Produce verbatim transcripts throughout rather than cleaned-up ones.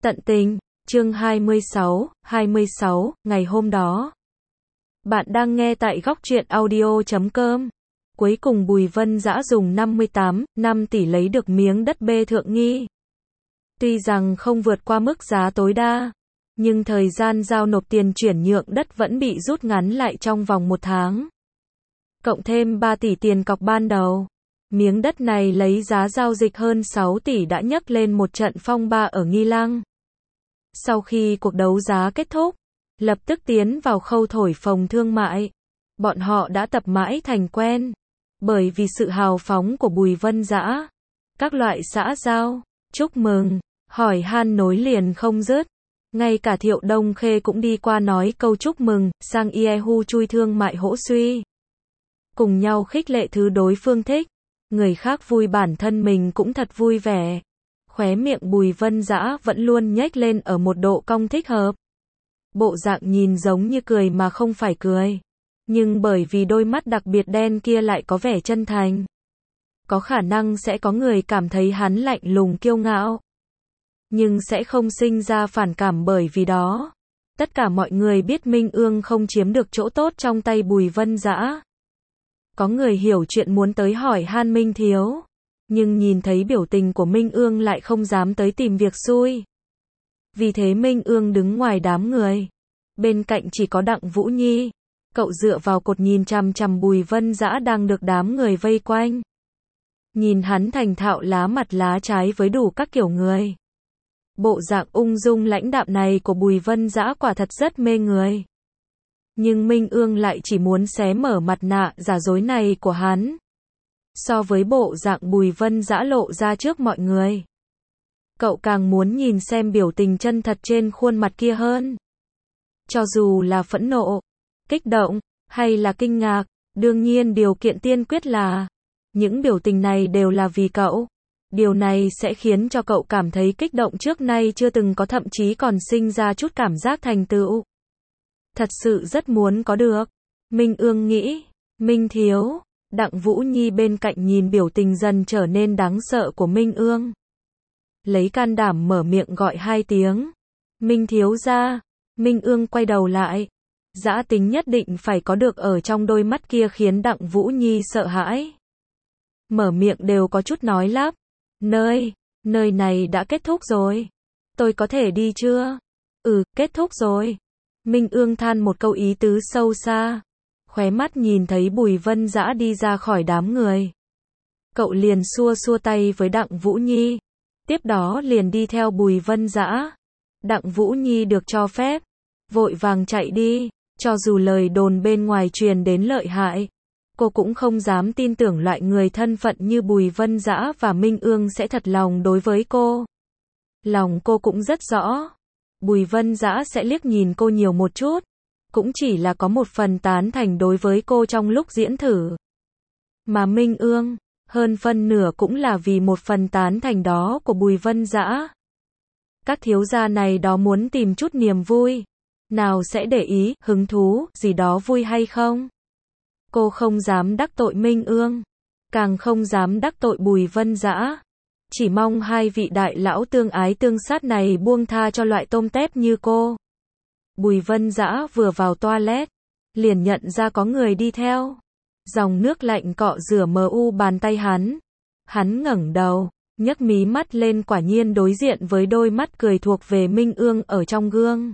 Tận tình, chương hai mươi sáu, hai mươi sáu, ngày hôm đó. Bạn đang nghe tại góc truyện audio chấm com. Cuối cùng Bùi Vân Dã dùng năm mươi tám, năm tỷ lấy được miếng đất bê Thượng Nghi. Tuy rằng không vượt qua mức giá tối đa, nhưng thời gian giao nộp tiền chuyển nhượng đất vẫn bị rút ngắn lại trong vòng một tháng. Cộng thêm ba tỷ tiền cọc ban đầu, miếng đất này lấy giá giao dịch hơn sáu tỷ đã nhấc lên một trận phong ba ở Nghi Lăng. Sau khi cuộc đấu giá kết thúc, lập tức tiến vào khâu thổi phồng thương mại. Bọn họ đã tập mãi thành quen, bởi vì sự hào phóng của Bùi Vân Dã. Các loại xã giao, chúc mừng, hỏi han nối liền không dứt. Ngay cả Thiệu Đông Khê cũng đi qua nói câu chúc mừng, sang Yahoo chui thương mại hỗ suy. Cùng nhau khích lệ thứ đối phương thích. Người khác vui bản thân mình cũng thật vui vẻ. Khóe miệng Bùi Vân Dã vẫn luôn nhếch lên ở một độ cong thích hợp. Bộ dạng nhìn giống như cười mà không phải cười. Nhưng bởi vì đôi mắt đặc biệt đen kia lại có vẻ chân thành. Có khả năng sẽ có người cảm thấy hắn lạnh lùng kiêu ngạo. Nhưng sẽ không sinh ra phản cảm bởi vì đó. Tất cả mọi người biết Minh Ương không chiếm được chỗ tốt trong tay Bùi Vân Dã. Có người hiểu chuyện muốn tới hỏi han Minh Thiếu. Nhưng nhìn thấy biểu tình của Minh Ương lại không dám tới tìm việc xui. Vì thế Minh Ương đứng ngoài đám người. Bên cạnh chỉ có Đặng Vũ Nhi. Cậu dựa vào cột nhìn chằm chằm Bùi Vân Dã đang được đám người vây quanh. Nhìn hắn thành thạo lá mặt lá trái với đủ các kiểu người. Bộ dạng ung dung lãnh đạm này của Bùi Vân Dã quả thật rất mê người. Nhưng Minh Ương lại chỉ muốn xé mở mặt nạ giả dối này của hắn. So với bộ dạng Bùi Vân Dã lộ ra trước mọi người, cậu càng muốn nhìn xem biểu tình chân thật trên khuôn mặt kia hơn. Cho dù là phẫn nộ, kích động, hay là kinh ngạc, đương nhiên điều kiện tiên quyết là những biểu tình này đều là vì cậu. Điều này sẽ khiến cho cậu cảm thấy kích động trước nay chưa từng có, thậm chí còn sinh ra chút cảm giác thành tựu. Thật sự rất muốn có được. Minh Ương nghĩ. Minh Thiếu. Đặng Vũ Nhi bên cạnh nhìn biểu tình dần trở nên đáng sợ của Minh Ương. Lấy can đảm mở miệng gọi hai tiếng. Minh Thiếu gia. Minh Ương quay đầu lại. Dã tính nhất định phải có được ở trong đôi mắt kia khiến Đặng Vũ Nhi sợ hãi. Mở miệng đều có chút nói lắp. Nơi, nơi này đã kết thúc rồi. Tôi có thể đi chưa? Ừ, kết thúc rồi. Minh Ương than một câu ý tứ sâu xa. Khóe mắt nhìn thấy Bùi Vân Dã đi ra khỏi đám người. Cậu liền xua xua tay với Đặng Vũ Nhi. Tiếp đó liền đi theo Bùi Vân Dã. Đặng Vũ Nhi được cho phép. Vội vàng chạy đi. Cho dù lời đồn bên ngoài truyền đến lợi hại. Cô cũng không dám tin tưởng loại người thân phận như Bùi Vân Dã và Minh Ương sẽ thật lòng đối với cô. Lòng cô cũng rất rõ. Bùi Vân Dã sẽ liếc nhìn cô nhiều một chút. Cũng chỉ là có một phần tán thành đối với cô trong lúc diễn thử. Mà Minh Ương, hơn phân nửa cũng là vì một phần tán thành đó của Bùi Vân Dã. Các thiếu gia này đó muốn tìm chút niềm vui. Nào sẽ để ý, hứng thú, gì đó vui hay không? Cô không dám đắc tội Minh Ương. Càng không dám đắc tội Bùi Vân Dã. Chỉ mong hai vị đại lão tương ái tương sát này buông tha cho loại tôm tép như cô. Bùi Vân Dã vừa vào toilet, liền nhận ra có người đi theo. Dòng nước lạnh cọ rửa mờ u bàn tay hắn. Hắn ngẩng đầu, nhấc mí mắt lên, quả nhiên đối diện với đôi mắt cười thuộc về Minh Ương ở trong gương.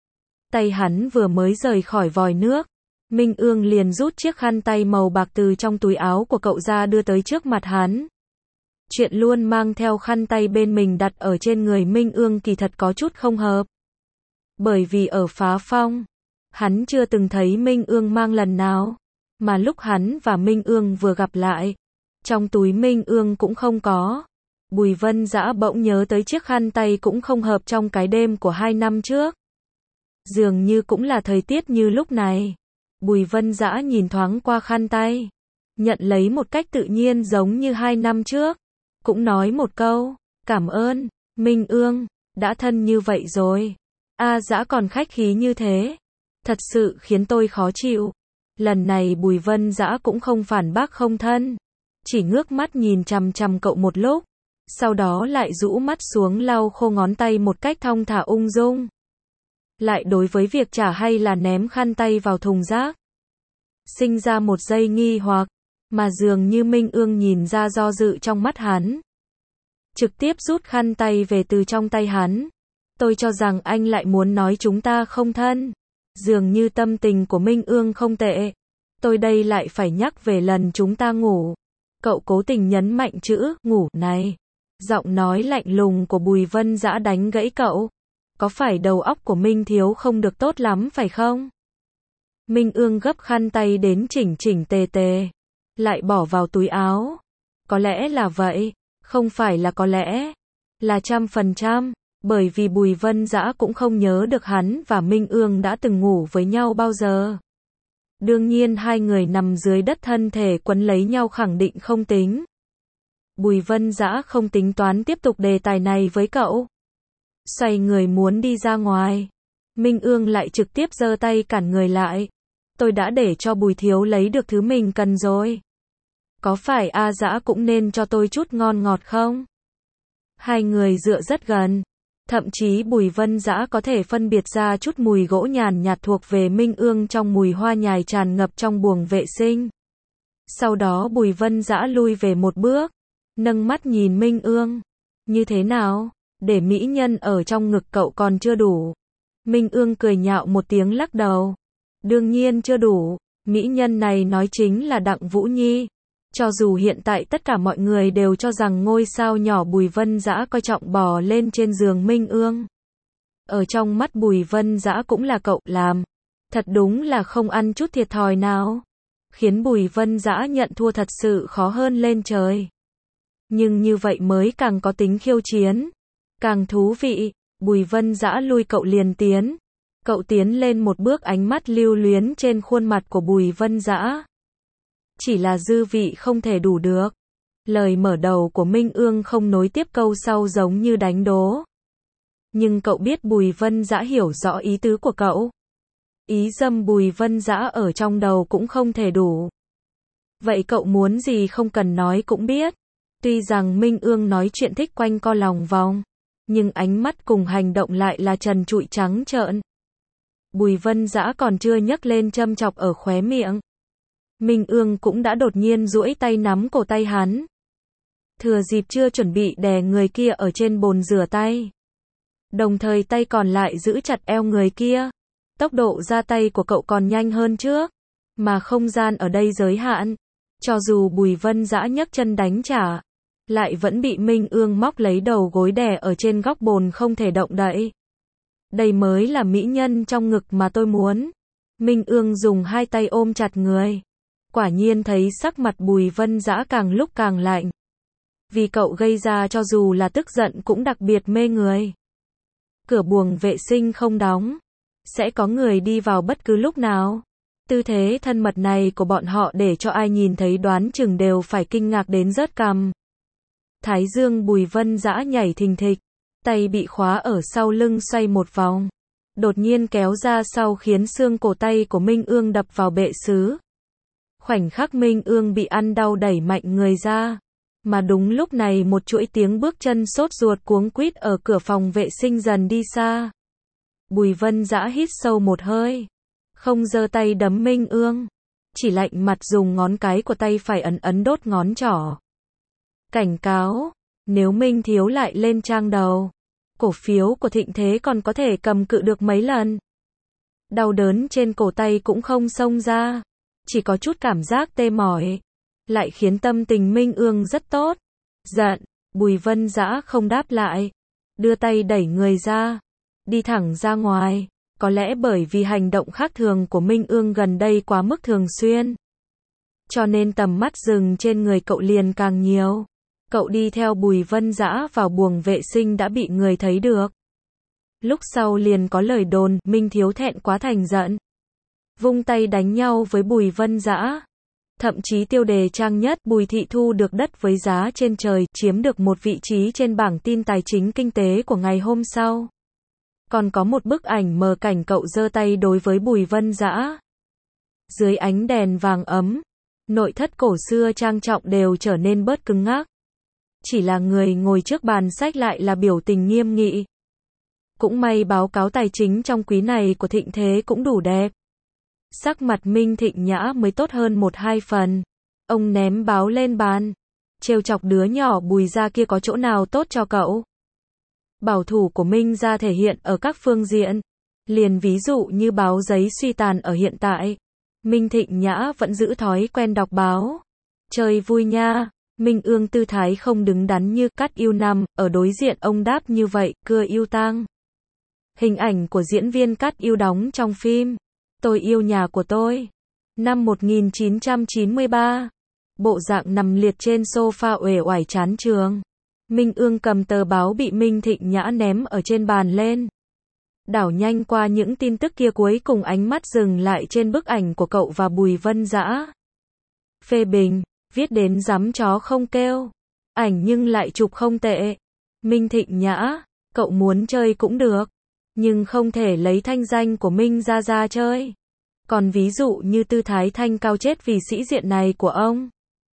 Tay hắn vừa mới rời khỏi vòi nước, Minh Ương liền rút chiếc khăn tay màu bạc từ trong túi áo của cậu ra đưa tới trước mặt hắn. Chuyện luôn mang theo khăn tay bên mình đặt ở trên người Minh Ương kỳ thật có chút không hợp. Bởi vì ở Phá Phong, hắn chưa từng thấy Minh Ương mang lần nào. Mà lúc hắn và Minh Ương vừa gặp lại, trong túi Minh Ương cũng không có. Bùi Vân Dã bỗng nhớ tới chiếc khăn tay cũng không hợp trong cái đêm của hai năm trước. Dường như cũng là thời tiết như lúc này. Bùi Vân Dã nhìn thoáng qua khăn tay, nhận lấy một cách tự nhiên giống như hai năm trước. Cũng nói một câu, cảm ơn, Minh Ương, đã thân như vậy rồi. A Dã còn khách khí như thế. Thật sự khiến tôi khó chịu. Lần này Bùi Vân Dã cũng không phản bác không thân. Chỉ ngước mắt nhìn chằm chằm cậu một lúc. sau đó lại rũ mắt xuống lau khô ngón tay một cách thong thả ung dung. Lại đối với việc trả hay là ném khăn tay vào thùng rác. Sinh ra một giây nghi hoặc, mà dường như Minh Ương nhìn ra do dự trong mắt hắn. Trực tiếp rút khăn tay về từ trong tay hắn. Tôi cho rằng anh lại muốn nói chúng ta không thân. Dường như tâm tình của Minh Ương không tệ. Tôi đây lại phải nhắc về lần chúng ta ngủ. Cậu cố tình nhấn mạnh chữ ngủ này. Giọng nói lạnh lùng của Bùi Vân Dã đánh gãy cậu. Có phải đầu óc của Minh Thiếu không được tốt lắm phải không? Minh Ương gấp khăn tay đến chỉnh chỉnh tề tề. Lại bỏ vào túi áo. Có lẽ là vậy. Không phải là có lẽ. Là trăm phần trăm. Bởi vì Bùi Vân Dã cũng không nhớ được hắn và Minh Ương đã từng ngủ với nhau bao giờ. Đương nhiên hai người nằm dưới đất thân thể quấn lấy nhau khẳng định không tính. Bùi Vân Dã không tính toán tiếp tục đề tài này với cậu. Xoay người muốn đi ra ngoài. Minh Ương lại trực tiếp giơ tay cản người lại. Tôi đã để cho Bùi Thiếu lấy được thứ mình cần rồi. Có phải A Dã cũng nên cho tôi chút ngon ngọt không? Hai người dựa rất gần. Thậm chí Bùi Vân Dã có thể phân biệt ra chút mùi gỗ nhàn nhạt thuộc về Minh Ương trong mùi hoa nhài tràn ngập trong buồng vệ sinh. Sau đó Bùi Vân Dã lui về một bước, nâng mắt nhìn Minh Ương. Như thế nào? Để mỹ nhân ở trong ngực cậu còn chưa đủ. Minh Ương cười nhạo một tiếng lắc đầu. Đương nhiên chưa đủ, mỹ nhân này nói chính là Đặng Vũ Nhi. Cho dù hiện tại tất cả mọi người đều cho rằng ngôi sao nhỏ Bùi Vân Dã coi trọng bò lên trên giường Minh Ương. Ở trong mắt Bùi Vân Dã cũng là cậu làm. Thật đúng là không ăn chút thiệt thòi nào. Khiến Bùi Vân Dã nhận thua thật sự khó hơn lên trời. Nhưng như vậy mới càng có tính khiêu chiến. Càng thú vị. Bùi Vân Dã lui cậu liền tiến. Cậu tiến lên một bước, ánh mắt lưu luyến trên khuôn mặt của Bùi Vân Dã. Chỉ là dư vị không thể đủ được. Lời mở đầu của Minh Ương không nối tiếp câu sau giống như đánh đố. Nhưng cậu biết Bùi Vân Dã hiểu rõ ý tứ của cậu. Ý dâm Bùi Vân Dã ở trong đầu cũng không thể đủ. Vậy cậu muốn gì không cần nói cũng biết. Tuy rằng Minh Ương nói chuyện thích quanh co lòng vòng, nhưng ánh mắt cùng hành động lại là trần trụi trắng trợn. Bùi Vân Dã còn chưa nhấc lên châm chọc ở khóe miệng. Minh Ương cũng đã đột nhiên duỗi tay nắm cổ tay hắn. Thừa dịp chưa chuẩn bị đè người kia ở trên bồn rửa tay. Đồng thời tay còn lại giữ chặt eo người kia. Tốc độ ra tay của cậu còn nhanh hơn trước. Mà không gian ở đây giới hạn. Cho dù Bùi Vân Dã nhấc chân đánh trả, lại vẫn bị Minh Ương móc lấy đầu gối đè ở trên góc bồn không thể động đậy. Đây mới là mỹ nhân trong ngực mà tôi muốn. Minh Ương dùng hai tay ôm chặt người. Quả nhiên thấy sắc mặt Bùi Vân Dã càng lúc càng lạnh. Vì cậu gây ra cho dù là tức giận cũng đặc biệt mê người. Cửa buồng vệ sinh không đóng. Sẽ có người đi vào bất cứ lúc nào. Tư thế thân mật này của bọn họ để cho ai nhìn thấy đoán chừng đều phải kinh ngạc đến rớt cằm. Thái dương Bùi Vân Dã nhảy thình thịch. Tay bị khóa ở sau lưng xoay một vòng. Đột nhiên kéo ra sau khiến xương cổ tay của Minh Ương đập vào bệ sứ. Khoảnh khắc Minh Ương bị ăn đau đẩy mạnh người ra. Mà đúng lúc này một chuỗi tiếng bước chân sốt ruột cuống quýt ở cửa phòng vệ sinh dần đi xa. Bùi Vân Dã hít sâu một hơi. Không giơ tay đấm Minh Ương. Chỉ lạnh mặt dùng ngón cái của tay phải ấn ấn đốt ngón trỏ. Cảnh cáo. Nếu Minh Thiếu lại lên trang đầu, cổ phiếu của Thịnh Thế còn có thể cầm cự được mấy lần. Đau đớn trên cổ tay cũng không xông ra. Chỉ có chút cảm giác tê mỏi. Lại khiến tâm tình Minh Ương rất tốt. Giận. Bùi Vân Dã không đáp lại. Đưa tay đẩy người ra. Đi thẳng ra ngoài. Có lẽ bởi vì hành động khác thường của Minh Ương gần đây quá mức thường xuyên. Cho nên tầm mắt dừng trên người cậu liền càng nhiều. Cậu đi theo Bùi Vân Dã vào buồng vệ sinh đã bị người thấy được. Lúc sau liền có lời đồn Minh Thiếu thẹn quá thành giận. Vung tay đánh nhau với Bùi Vân Dã. Thậm chí tiêu đề trang nhất Bùi Thị thu được đất với giá trên trời, chiếm được một vị trí trên bảng tin tài chính kinh tế của ngày hôm sau. Còn có một bức ảnh mờ cảnh cậu giơ tay đối với Bùi Vân Dã. Dưới ánh đèn vàng ấm, nội thất cổ xưa trang trọng đều trở nên bớt cứng ngắc. Chỉ là người ngồi trước bàn sách lại là biểu tình nghiêm nghị. Cũng may báo cáo tài chính trong quý này của Thịnh Thế cũng đủ đẹp. Sắc mặt Minh Thịnh Nhã mới tốt hơn một hai phần. Ông ném báo lên bàn. Trêu chọc đứa nhỏ Bùi gia kia có chỗ nào tốt cho cậu? Bảo thủ của Minh gia thể hiện ở các phương diện. Liền ví dụ như báo giấy suy tàn ở hiện tại. Minh Thịnh Nhã vẫn giữ thói quen đọc báo. Chơi vui nha. Minh Ương tư thái không đứng đắn như Cát Yêu nằm, ở đối diện ông đáp như vậy, cưa yêu tang. Hình ảnh của diễn viên Cát Yêu đóng trong phim Tôi yêu nhà của tôi. Năm một nghìn chín trăm chín mươi ba. Bộ dạng nằm liệt trên sofa uể oải chán trường. Minh Ương cầm tờ báo bị Minh Thịnh Nhã ném ở trên bàn lên. Đảo nhanh qua những tin tức kia, cuối cùng ánh mắt dừng lại trên bức ảnh của cậu và Bùi Vân Dã. Phê bình, viết đến dám chó không kêu. Ảnh nhưng lại chụp không tệ. Minh Thịnh Nhã, cậu muốn chơi cũng được. Nhưng không thể lấy thanh danh của Minh gia ra chơi. Còn ví dụ như tư thái thanh cao chết vì sĩ diện này của ông.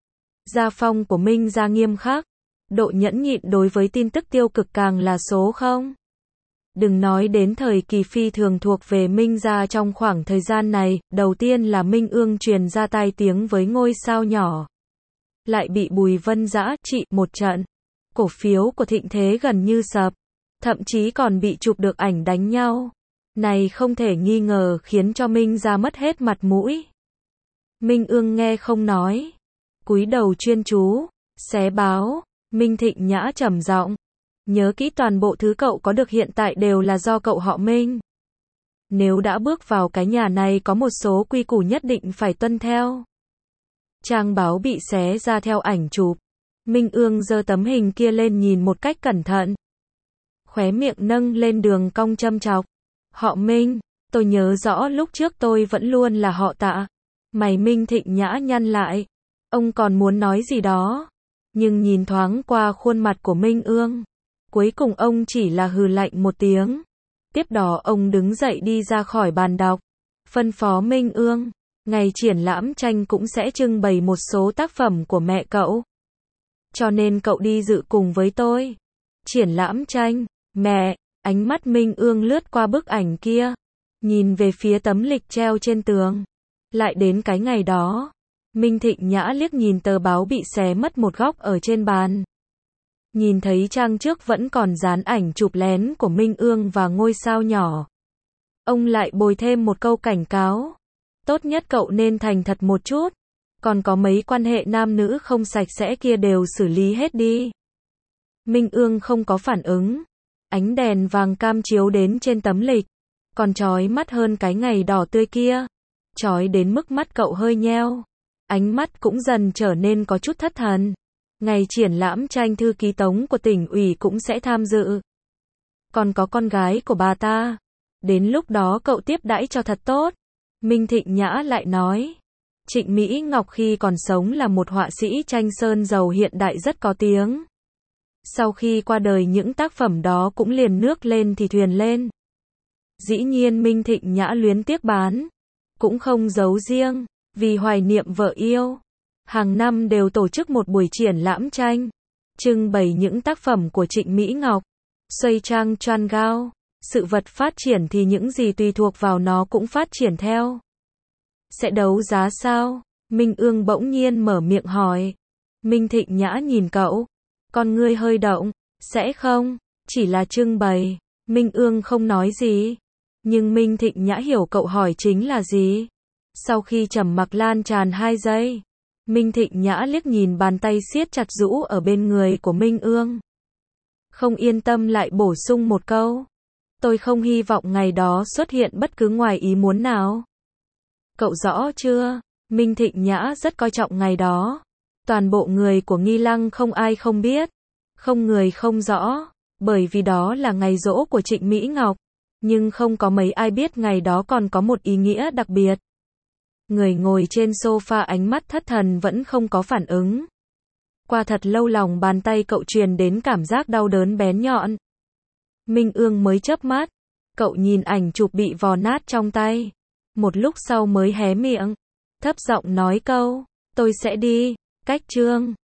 Gia phong của Minh gia nghiêm khắc. Độ nhẫn nhịn đối với tin tức tiêu cực càng là số không. Đừng nói đến thời kỳ phi thường thuộc về Minh gia trong khoảng thời gian này, đầu tiên là Minh Ương truyền ra tai tiếng với ngôi sao nhỏ. Lại bị Bùi Vân Dã trị một trận. Cổ phiếu của Thịnh Thế gần như sập. Thậm chí còn bị chụp được ảnh đánh nhau. Này không thể nghi ngờ khiến cho Minh gia mất hết mặt mũi. Minh Ương nghe không nói. Cúi đầu chuyên chú, xé báo. Minh Thịnh Nhã trầm giọng. Nhớ kỹ, toàn bộ thứ cậu có được hiện tại đều là do cậu họ Minh. Nếu đã bước vào cái nhà này có một số quy củ nhất định phải tuân theo. Trang báo bị xé ra theo ảnh chụp. Minh Ương giơ tấm hình kia lên nhìn một cách cẩn thận. Khóe miệng nâng lên đường cong châm chọc. Họ Minh, tôi nhớ rõ lúc trước tôi vẫn luôn là họ Tạ. Mày Minh Thịnh Nhã nhăn lại. Ông còn muốn nói gì đó. Nhưng nhìn thoáng qua khuôn mặt của Minh Ương. Cuối cùng ông chỉ là hừ lạnh một tiếng. Tiếp đó ông đứng dậy đi ra khỏi bàn đọc. Phân phó Minh Ương. Ngày triển lãm tranh cũng sẽ trưng bày một số tác phẩm của mẹ cậu. Cho nên cậu đi dự cùng với tôi. Triển lãm tranh. Mẹ. Ánh mắt Minh Ương lướt qua bức ảnh kia. Nhìn về phía tấm lịch treo trên tường. Lại đến cái ngày đó. Minh Thịnh Nhã liếc nhìn tờ báo bị xé mất một góc ở trên bàn. Nhìn thấy trang trước vẫn còn dán ảnh chụp lén của Minh Ương và ngôi sao nhỏ. Ông lại bồi thêm một câu cảnh cáo. Tốt nhất cậu nên thành thật một chút. Còn có mấy quan hệ nam nữ không sạch sẽ kia đều xử lý hết đi. Minh Ương không có phản ứng. Ánh đèn vàng cam chiếu đến trên tấm lịch. Còn chói mắt hơn cái ngày đỏ tươi kia. Chói đến mức mắt cậu hơi nheo. Ánh mắt cũng dần trở nên có chút thất thần. Ngày triển lãm tranh thư ký Tống của tỉnh ủy cũng sẽ tham dự. Còn có con gái của bà ta. Đến lúc đó cậu tiếp đãi cho thật tốt. Minh Thịnh Nhã lại nói. Trịnh Mỹ Ngọc khi còn sống là một họa sĩ tranh sơn dầu hiện đại rất có tiếng. Sau khi qua đời những tác phẩm đó cũng liền nước lên thì thuyền lên. Dĩ nhiên Minh Thịnh Nhã luyến tiếc bán. Cũng không giấu riêng. Vì hoài niệm vợ yêu. Hàng năm đều tổ chức một buổi triển lãm tranh. Trưng bày những tác phẩm của Trịnh Mỹ Ngọc. Xoay trang choan gao. Sự vật phát triển thì những gì tùy thuộc vào nó cũng phát triển theo. Sẽ đấu giá sao? Minh Ương bỗng nhiên mở miệng hỏi. Minh Thịnh Nhã nhìn cậu. Con ngươi hơi động. Sẽ không. Chỉ là trưng bày. Minh Ương không nói gì. Nhưng Minh Thịnh Nhã hiểu cậu hỏi chính là gì. Sau khi trầm mặc lan tràn hai giây. Minh Thịnh Nhã liếc nhìn bàn tay siết chặt rũ ở bên người của Minh Ương. Không yên tâm lại bổ sung một câu. Tôi không hy vọng ngày đó xuất hiện bất cứ ngoài ý muốn nào. Cậu rõ chưa? Minh Thịnh Nhã rất coi trọng ngày đó. Toàn bộ người của Nghi Lăng không ai không biết. Không người không rõ. Bởi vì đó là ngày giỗ của Trịnh Mỹ Ngọc. Nhưng không có mấy ai biết ngày đó còn có một ý nghĩa đặc biệt. Người ngồi trên sofa ánh mắt thất thần vẫn không có phản ứng. Qua thật lâu lòng bàn tay cậu truyền đến cảm giác đau đớn bén nhọn. Minh Ương mới chớp mắt. Cậu nhìn ảnh chụp bị vò nát trong tay. Một lúc sau mới hé miệng. Thấp giọng nói câu. Tôi sẽ đi. Cách chương.